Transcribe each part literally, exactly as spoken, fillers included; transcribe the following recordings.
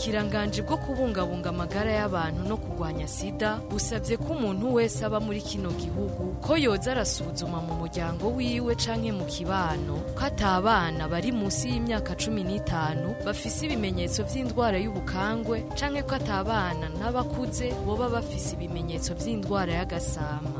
ubushikiranganje bwo kubungabunga amagara y'abantu no kurwanya sida busabye ko umuntu wese aba muri kino gihugu ko yoza arasuzuma mu muryango wiwe canke mu kibano ko atabana bari munsi y'imyaka cumi n'itanu bafise ibimenyetso vy'indwara y'ubukangwe canke ko atabana n'abakuze boba bafise ibimenyetso vy'indwara y'agasama.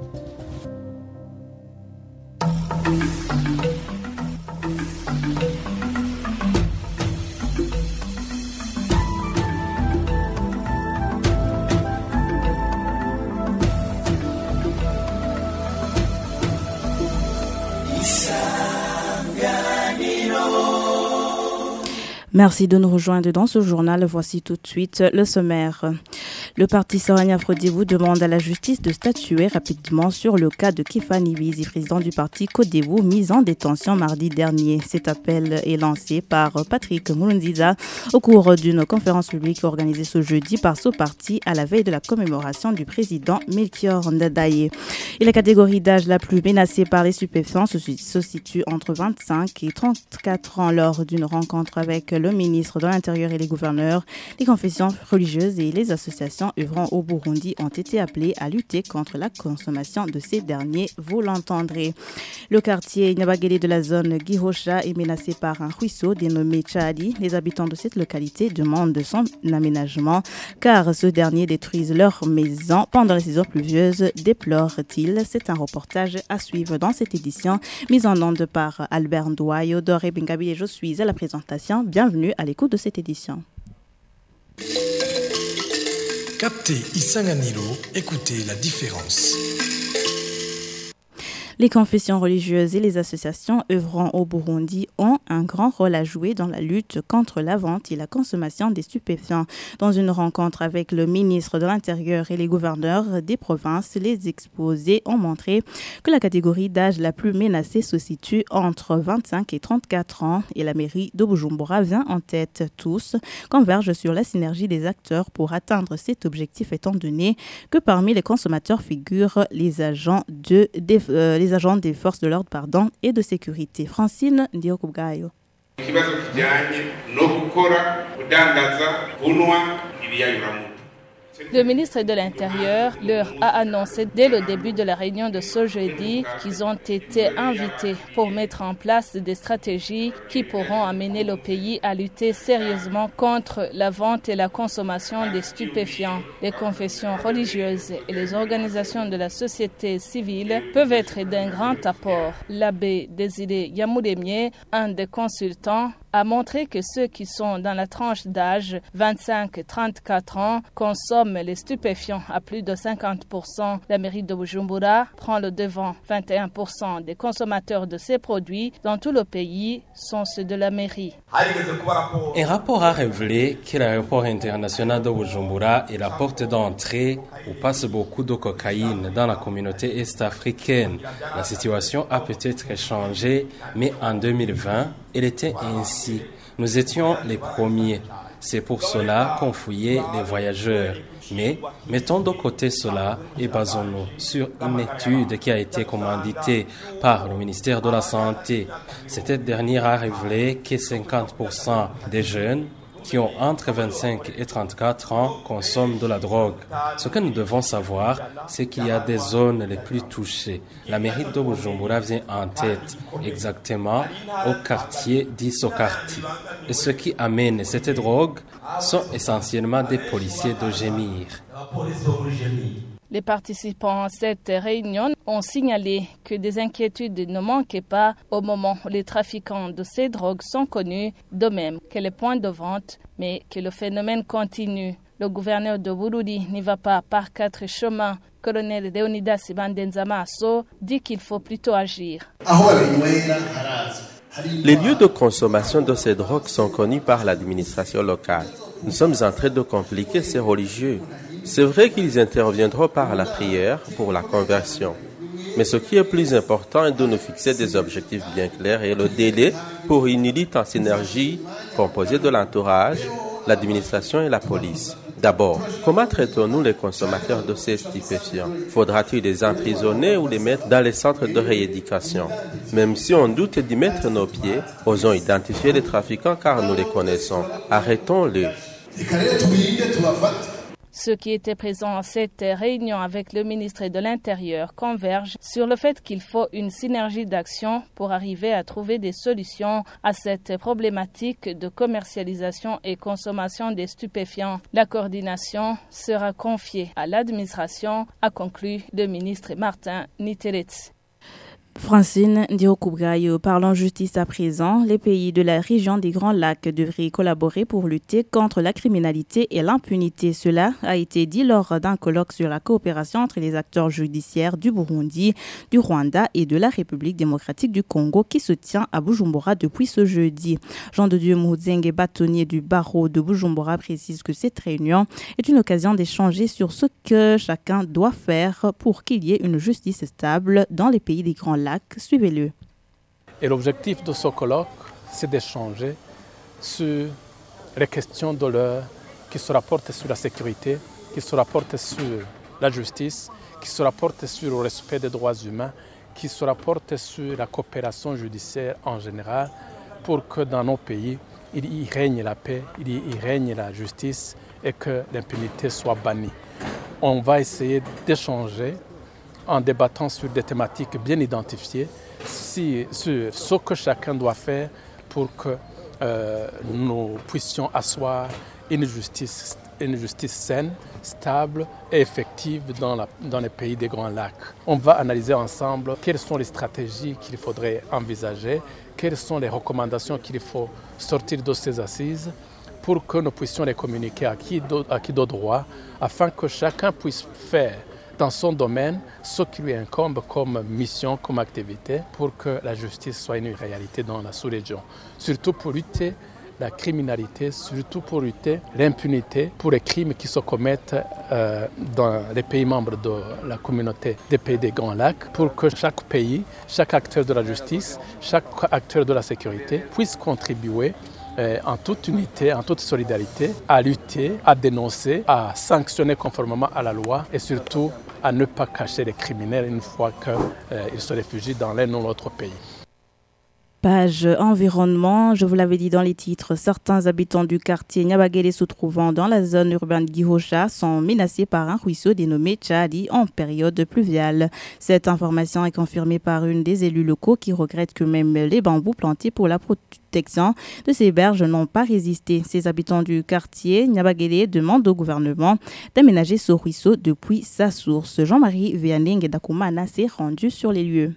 Merci de nous rejoindre dans ce journal. Voici tout de suite le sommaire. Le parti Sarania Frodebu demande à la justice de statuer rapidement sur le cas de Kefani Bizi, président du parti Codebu, mis en détention mardi dernier. Cet appel est lancé par Patrick Mulundiza au cours d'une conférence publique organisée ce jeudi par ce parti à la veille de la commémoration du président Melchior Ndadaye. Et la catégorie d'âge la plus menacée par les stupéfiants se, se situe entre vingt-cinq et trente-quatre ans lors d'une rencontre avec le ministre de l'Intérieur et les gouverneurs. Les confessions religieuses et les associations œuvrant au Burundi ont été appelées à lutter contre la consommation de ces derniers, vous l'entendrez. Le quartier Nyabagele de la zone Gihosha est menacé par un ruisseau dénommé Tchadi. Les habitants de cette localité demandent son aménagement car ce dernier détruisent leurs maisons pendant la saison pluvieuse, déplorent-ils. C'est un reportage à suivre dans cette édition mise en onde par Albert Ndouayo, Doré Bengabi et je suis à la présentation. Bienvenue à l'écoute de cette édition. Captez Isanganilo, écoutez la différence. Les confessions religieuses et les associations œuvrant au Burundi ont un grand rôle à jouer dans la lutte contre la vente et la consommation des stupéfiants. Dans une rencontre avec le ministre de l'Intérieur et les gouverneurs des provinces, les exposés ont montré que la catégorie d'âge la plus menacée se situe entre vingt-cinq et trente-quatre ans et la mairie de Bujumbura vient en tête. Tous convergent sur la synergie des acteurs pour atteindre cet objectif étant donné que parmi les consommateurs figurent les agents de des, euh, les agents des forces de l'ordre pardon, et de sécurité. Francine Ndiokugayo. Le ministre de l'Intérieur leur a annoncé dès le début de la réunion de ce jeudi qu'ils ont été invités pour mettre en place des stratégies qui pourront amener le pays à lutter sérieusement contre la vente et la consommation des stupéfiants. Les confessions religieuses et les organisations de la société civile peuvent être d'un grand apport. L'abbé Désiré Yamoudemié, un des consultants, a montré que ceux qui sont dans la tranche d'âge vingt-cinq à trente-quatre ans consomment les stupéfiants à plus de cinquante pour cent. La mairie de Bujumbura prend le devant. vingt et un pour cent des consommateurs de ces produits dans tout le pays sont ceux de la mairie. Un rapport a révélé que l'aéroport international de Bujumbura est la porte d'entrée où passe beaucoup de cocaïne dans la communauté est-africaine. La situation a peut-être changé, mais en deux mille vingt, elle était ainsi. Nous étions les premiers. C'est pour cela qu'on fouillait les voyageurs. Mais mettons de côté cela et basons-nous sur une étude qui a été commanditée par le ministère de la Santé. Cette dernière a révélé que cinquante pour cent des jeunes qui ont entre vingt-cinq et trente-quatre ans consomment de la drogue. Ce que nous devons savoir, c'est qu'il y a des zones les plus touchées. La mairie de Bujumbura vient en tête, exactement au quartier dit Sokarti. Et ce qui amène cette drogue sont essentiellement des policiers de Gémir. Les participants à cette réunion ont signalé que des inquiétudes ne manquaient pas au moment où les trafiquants de ces drogues sont connus, de même que les points de vente, mais que le phénomène continue. Le gouverneur de Bururi n'y va pas par quatre chemins. Colonel Leonidas Ibandenzamaso dit qu'il faut plutôt agir. Les lieux de consommation de ces drogues sont connus par l'administration locale. Nous sommes en train de compliquer ces religieux. C'est vrai qu'ils interviendront par la prière pour la conversion. Mais ce qui est plus important est de nous fixer des objectifs bien clairs et le délai pour une élite en synergie composée de l'entourage, l'administration et la police. D'abord, comment traitons-nous les consommateurs de ces stupéfiants? Faudra-t-il les emprisonner ou les mettre dans les centres de rééducation? Même si on doute d'y mettre nos pieds, osons identifier les trafiquants car nous les connaissons. Arrêtons-les. Ceux qui étaient présents à cette réunion avec le ministre de l'Intérieur convergent sur le fait qu'il faut une synergie d'action pour arriver à trouver des solutions à cette problématique de commercialisation et consommation des stupéfiants. La coordination sera confiée à l'administration, a conclu le ministre Martin Niteretz. Francine Ndiokoubrayo, parlons justice à présent. Les pays de la région des Grands Lacs devraient collaborer pour lutter contre la criminalité et l'impunité. Cela a été dit lors d'un colloque sur la coopération entre les acteurs judiciaires du Burundi, du Rwanda et de la République démocratique du Congo qui se tient à Bujumbura depuis ce jeudi. Jean de Dieu Mouzeng, bâtonnier du barreau de Bujumbura, précise que cette réunion est une occasion d'échanger sur ce que chacun doit faire pour qu'il y ait une justice stable dans les pays des Grands Lacs. Suivez-le. Et l'objectif de ce colloque, c'est d'échanger sur les questions de l'heure qui se rapportent sur la sécurité, qui se rapportent sur la justice, qui se rapportent sur le respect des droits humains, qui se rapportent sur la coopération judiciaire en général, pour que dans nos pays, il y règne la paix, il y règne la justice et que l'impunité soit bannie. On va essayer d'échanger en débattant sur des thématiques bien identifiées, si, sur ce que chacun doit faire pour que euh, nous puissions asseoir une justice, une justice saine, stable et effective dans, la, dans les pays des Grands Lacs. On va analyser ensemble quelles sont les stratégies qu'il faudrait envisager, quelles sont les recommandations qu'il faut sortir de ces assises pour que nous puissions les communiquer à qui de, à qui de droit, afin que chacun puisse faire dans son domaine ce qui lui incombe comme mission, comme activité, pour que la justice soit une réalité dans la sous-région. Surtout pour lutter la criminalité, surtout pour lutter l'impunité pour les crimes qui se commettent euh, dans les pays membres de la communauté des pays des Grands Lacs, pour que chaque pays, chaque acteur de la justice, chaque acteur de la sécurité puisse contribuer en toute unité, en toute solidarité, à lutter, à dénoncer, à sanctionner conformément à la loi et surtout à ne pas cacher les criminels une fois qu'ils euh, se réfugient dans l'un ou l'autre pays. Page environnement, je vous l'avais dit dans les titres, certains habitants du quartier Nyabagere se trouvant dans la zone urbaine d'Gihosha sont menacés par un ruisseau dénommé Tchadi en période pluviale. Cette information est confirmée par une des élus locaux qui regrette que même les bambous plantés pour la protection de ces berges n'ont pas résisté. Ces habitants du quartier Nyabagere demandent au gouvernement d'aménager ce ruisseau depuis sa source. Jean-Marie Vianney Dakoumana s'est rendu sur les lieux.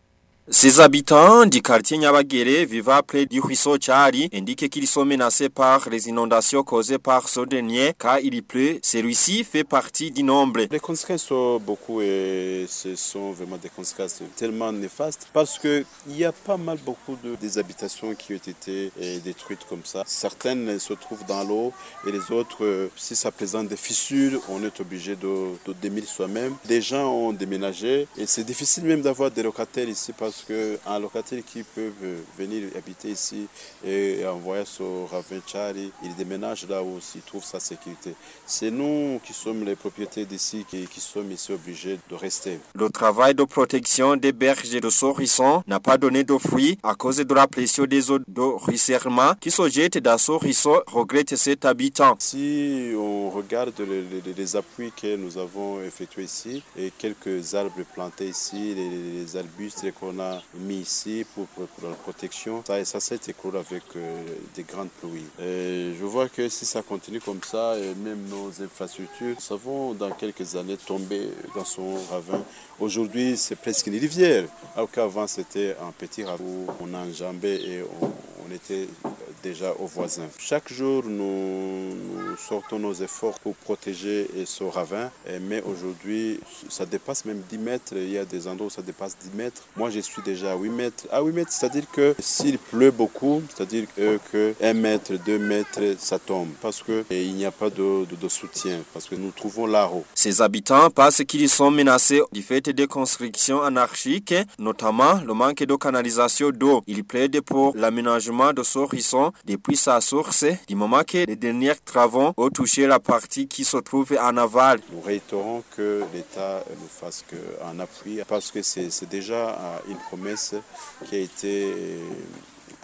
Ces habitants du quartier Nyabagere vivant près du ruisseau Tchari indiquent qu'ils sont menacés par les inondations causées par ce dernier car il y pleut. Celui-ci fait partie du nombre. Les conséquences sont beaucoup et ce sont vraiment des conséquences tellement néfastes parce qu'il y a pas mal beaucoup de des habitations qui ont été détruites comme ça. Certaines se trouvent dans l'eau et les autres, si ça présente des fissures, on est obligé de, de démolir soi-même. Des gens ont déménagé et c'est difficile même d'avoir des locataires ici parce Parce qu'un locataire qui peut venir habiter ici et envoyer son ravin Tchari, il déménage là où il trouve sa sécurité. C'est nous qui sommes les propriétaires d'ici qui, qui sommes ici obligés de rester. Le travail de protection des berges et de ce ruisseau n'a pas donné de fruits à cause de la pression des eaux de ruissellement qui se jettent dans ce ruisseau, regrette cet habitant. Si on regarde les, les, les appuis que nous avons effectués ici et quelques arbres plantés ici, les, les arbustes qu'on a mis ici pour, pour, pour la protection, ça, ça s'est écoulé avec euh, des grandes pluies. Et je vois que si ça continue comme ça, et même nos infrastructures, ça vont dans quelques années tomber dans son ravin. Aujourd'hui, c'est presque une rivière, alors qu'avant c'était un petit ravin où on enjambait et on, on était déjà aux voisins. Chaque jour, nous, nous sortons nos efforts pour protéger ce ravin, mais aujourd'hui, ça dépasse même dix mètres. Il y a des endroits où ça dépasse dix mètres. Moi, je suis déjà à huit mètres. À huit mètres, c'est-à-dire que s'il pleut beaucoup, c'est-à-dire que un mètre, deux mètres, ça tombe parce qu'il n'y a pas de, de, de soutien, parce que nous trouvons l'arbre. Ces habitants pensent qu'ils sont menacés du fait des constructions anarchiques, notamment le manque de canalisation d'eau. Ils plaident pour l'aménagement de ce ruisseau depuis sa source, du moment que les derniers travaux ont touché la partie qui se trouve en aval. Nous réitérons que l'État nous fasse un appui parce que c'est, c'est déjà une promesse qui a été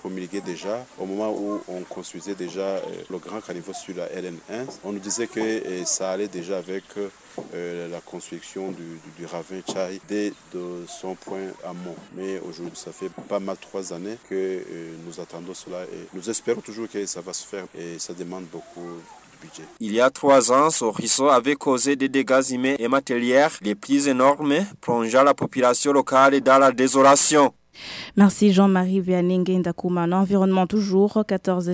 promulgué déjà au moment où on construisait déjà euh, le grand caniveau sur la L N un. On nous disait que euh, ça allait déjà avec euh, la construction du, du, du ravin Tchai dès de son point amont. Mais aujourd'hui, ça fait pas mal trois années que euh, nous attendons cela et nous espérons toujours que ça va se faire et ça demande beaucoup. Il y a trois ans, ce ruisseau avait causé des dégâts humains et matériels les plus énormes, plongeant la population locale dans la désolation. Merci Jean-Marie Vianney Ndakouma. Environnement toujours, quatorze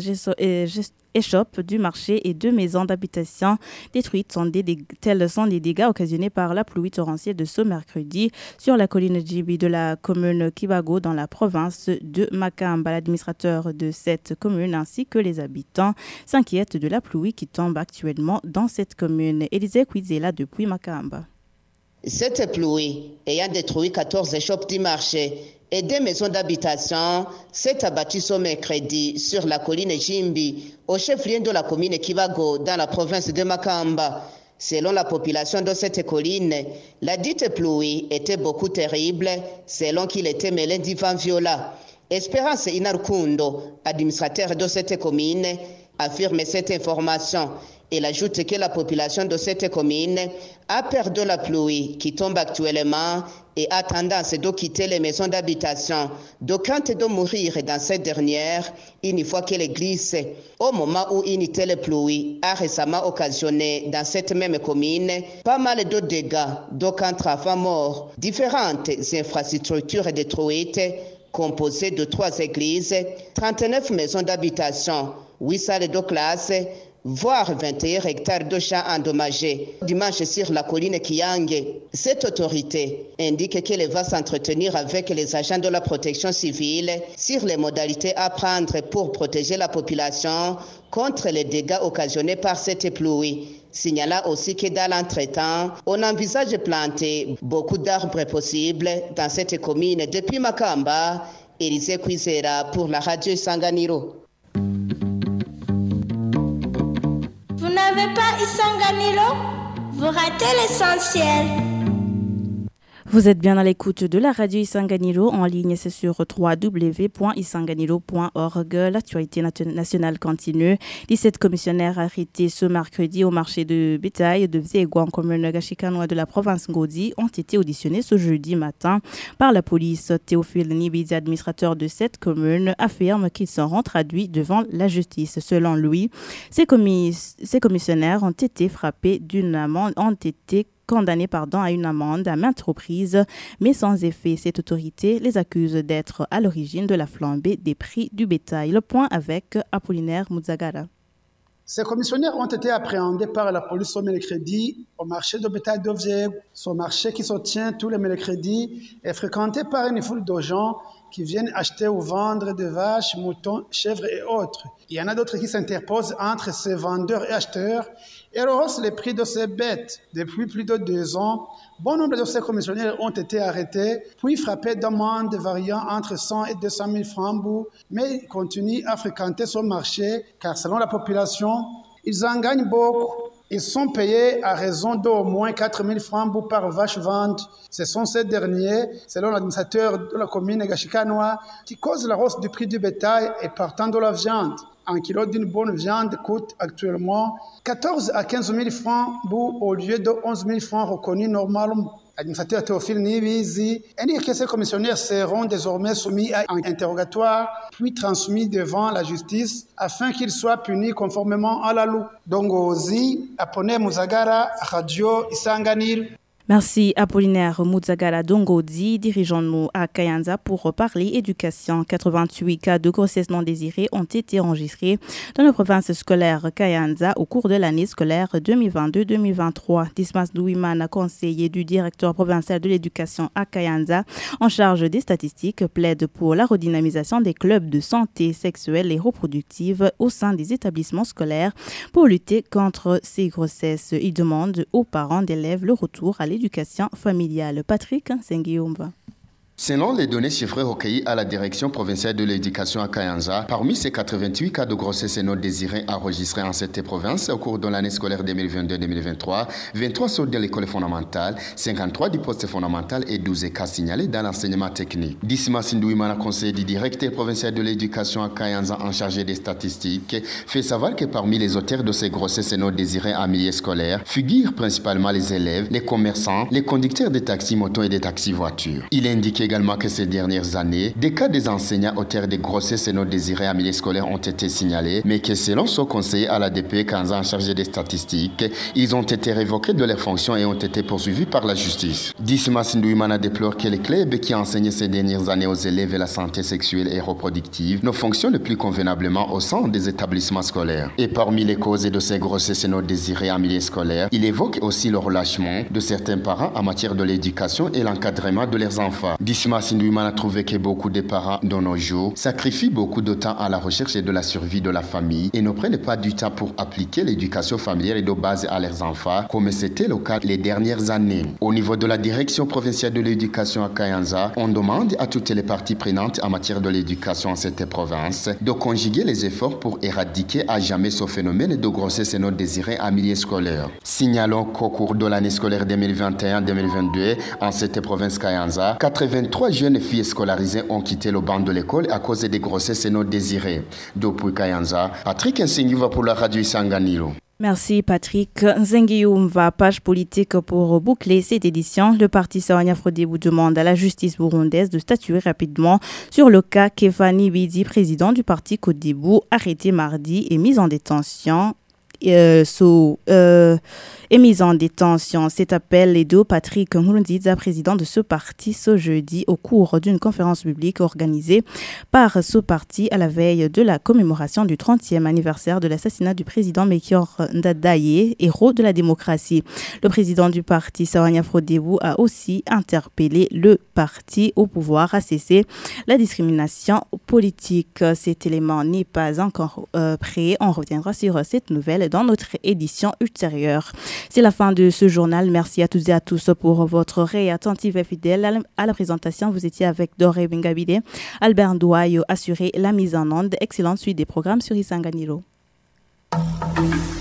échoppes du marché et deux maisons d'habitation détruites sont des, tels sont des dégâts occasionnés par la pluie torrentielle de ce mercredi sur la colline Djibi de la commune Kibago dans la province de Makamba. L'administrateur de cette commune ainsi que les habitants s'inquiètent de la pluie qui tombe actuellement dans cette commune. Élisée Kwizela depuis Makamba. Cette pluie ayant détruit quatorze échoppes du marché et des maisons d'habitation s'est abattue ce mercredi sur la colline Jimbi, au chef-lieu de la commune Kibago, dans la province de Makamba. Selon la population de cette colline, la dite pluie était beaucoup terrible, selon qu'il était mêlé d'y vents violents. Espérance Inarukundo, administrateur de cette commune, affirme cette information. Il ajoute que la population de cette commune a peur de la pluie qui tombe actuellement et a tendance de quitter les maisons d'habitation, de crainte de mourir dans cette dernière une fois qu'elle glisse. Au moment où une telle pluie a récemment occasionné dans cette même commune pas mal de dégâts, d'aucun enfants morts, différentes infrastructures détruites, composées de trois églises, trente-neuf maisons d'habitation, huit salles de classe, voire vingt et un hectares de champs endommagés. Dimanche sur la colline Kiyange, cette autorité indique qu'elle va s'entretenir avec les agents de la protection civile sur les modalités à prendre pour protéger la population contre les dégâts occasionnés par cette pluie. Signalant aussi que dans l'entretemps, on envisage de planter beaucoup d'arbres possibles dans cette commune. Depuis Makamba, Élisée Kwizera pour la radio Isanganiro. Vous n'avez pas Isanganiro? Vous ratez l'essentiel. Vous êtes bien à l'écoute de la radio Isanganiro en ligne, c'est sur w w w point isanganiro point org. L'actualité nationale continue. dix-sept commissionnaires arrêtés ce mercredi au marché de bétail de Vzegwa en commune Gashikanoa de la province Ngodi ont été auditionnés ce jeudi matin par la police. Théophile Nibizi, administrateur de cette commune, affirme qu'ils seront traduits devant la justice. Selon lui, ces, commis- ces commissionnaires ont été frappés d'une amende, ont été condamnés pardon, à une amende à maintes reprises, mais sans effet. Cette autorité les accuse d'être à l'origine de la flambée des prix du bétail. Le point avec Apollinaire Muzagara. Ces commissionnaires ont été appréhendés par la police au mercredi au marché de bétail d'Ovzeg. Ce marché qui se tient tous les mercredis est fréquenté par une foule de gens qui viennent acheter ou vendre des vaches, moutons, chèvres et autres. Il y en a d'autres qui s'interposent entre ces vendeurs et acheteurs et rehaussent les prix de ces bêtes. Depuis plus de deux ans, bon nombre de ces commissionnaires ont été arrêtés, puis frappés d'amendes variant entre cent et deux cent mille francs, mais ils continuent à fréquenter ce marché car selon la population, ils en gagnent beaucoup. Ils sont payés à raison d'au moins quatre mille francs par vache vente. Ce sont ces derniers, selon l'administrateur de la commune Gashikanoa, qui causent la hausse du prix du bétail et partant de la viande. Un kilo d'une bonne viande coûte actuellement quatorze à quinze mille francs au lieu de onze mille francs reconnus normalement. L'administrateur Théophile Nibizi indique que ces commissionnaires seront désormais soumis à un interrogatoire, puis transmis devant la justice afin qu'ils soient punis conformément à la loi. Dongozi, Apollinaire Muzagara, Radio Isanganiro. Merci Apollinaire Muzagara Dongodi. Dirigeons-nous à Kayanza pour parler éducation. quatre-vingt-huit cas de grossesse non désirée ont été enregistrés dans la province scolaire Kayanza au cours de l'année scolaire deux mille vingt-deux deux mille vingt-trois. Dismas Douimana, conseiller du directeur provincial de l'éducation à Kayanza, en charge des statistiques, plaide pour la redynamisation des clubs de santé sexuelle et reproductive au sein des établissements scolaires pour lutter contre ces grossesses. Il demande aux parents d'élèves le retour à l'éducation familiale. Patrick Sengiumba. Selon les données chiffrées recueillies à la direction provinciale de l'éducation à Kayanza, parmi ces quatre-vingt-huit cas de grossesse non désirée enregistrés en cette province au cours de l'année scolaire deux mille vingt-deux deux mille vingt-trois, vingt-trois sont de l'école fondamentale, cinquante-trois du poste fondamental et douze cas signalés dans l'enseignement technique. Disma Sindouimana, conseiller du directeur provincial de l'éducation à Kayanza en charge des statistiques, fait savoir que parmi les auteurs de ces grossesses non désirées en milieu scolaire figurent principalement les élèves, les commerçants, les conducteurs de taxis motos et des taxis voitures. Il indique également que ces dernières années, des cas des enseignants auteurs de grossesses non désirées en milieu scolaire ont été signalés, mais que selon son conseiller à l'A D P Kanza en charge des statistiques, ils ont été révoqués de leurs fonctions et ont été poursuivis par la justice. Disma Sindouimana déplore que les clubs qui enseignaient ces dernières années aux élèves la santé sexuelle et reproductive ne fonctionnent plus convenablement au sein des établissements scolaires. Et parmi les causes de ces grossesses non désirées en milieu scolaire, il évoque aussi le relâchement de certains parents en matière de l'éducation et l'encadrement de leurs enfants. Disma Sindouimana a trouvé que beaucoup de parents de nos jours sacrifient beaucoup de temps à la recherche de la survie de la famille et ne prennent pas du temps pour appliquer l'éducation familiale et de base à leurs enfants, comme c'était le cas les dernières années. Au niveau de la direction provinciale de l'éducation à Kayanza, on demande à toutes les parties prenantes en matière de l'éducation en cette province de conjuguer les efforts pour éradiquer à jamais ce phénomène de grossesse non désirée en milieu scolaire. Signalons qu'au cours de l'année scolaire deux mille vingt et un deux mille vingt-deux, en cette province Kayanza, quatre-vingt-trois jeunes filles scolarisées ont quitté le banc de l'école à cause des grossesses non désirées. Depuis Kayanza, Patrick Nsengiva pour la radio Isanganiro. Merci Patrick. Nzengiumva, page politique pour boucler cette édition. Le parti Sawanya Frodebou demande à la justice burundaise de statuer rapidement sur le cas Kefani Bidi, président du parti Kodebou, arrêté mardi et mis en détention. Euh, sous, euh, est mise en détention. Cet appel est de Patrick Nkurunziza, président de ce parti, ce jeudi au cours d'une conférence publique organisée par ce parti à la veille de la commémoration du trentième anniversaire de l'assassinat du président Melchior Ndadaye, héros de la démocratie. Le président du parti, Sawanya Frodebou, a aussi interpellé le parti au pouvoir à cesser la discrimination politique. Cet élément n'est pas encore euh, prêt. On reviendra sur cette nouvelle dans notre édition ultérieure. C'est la fin de ce journal. Merci à toutes et à tous pour votre oreille attentive et fidèle. À la présentation, vous étiez avec Doré Bengabide. Albert Ndouayo assuré la mise en onde. Excellente suite des programmes sur Isanganiro.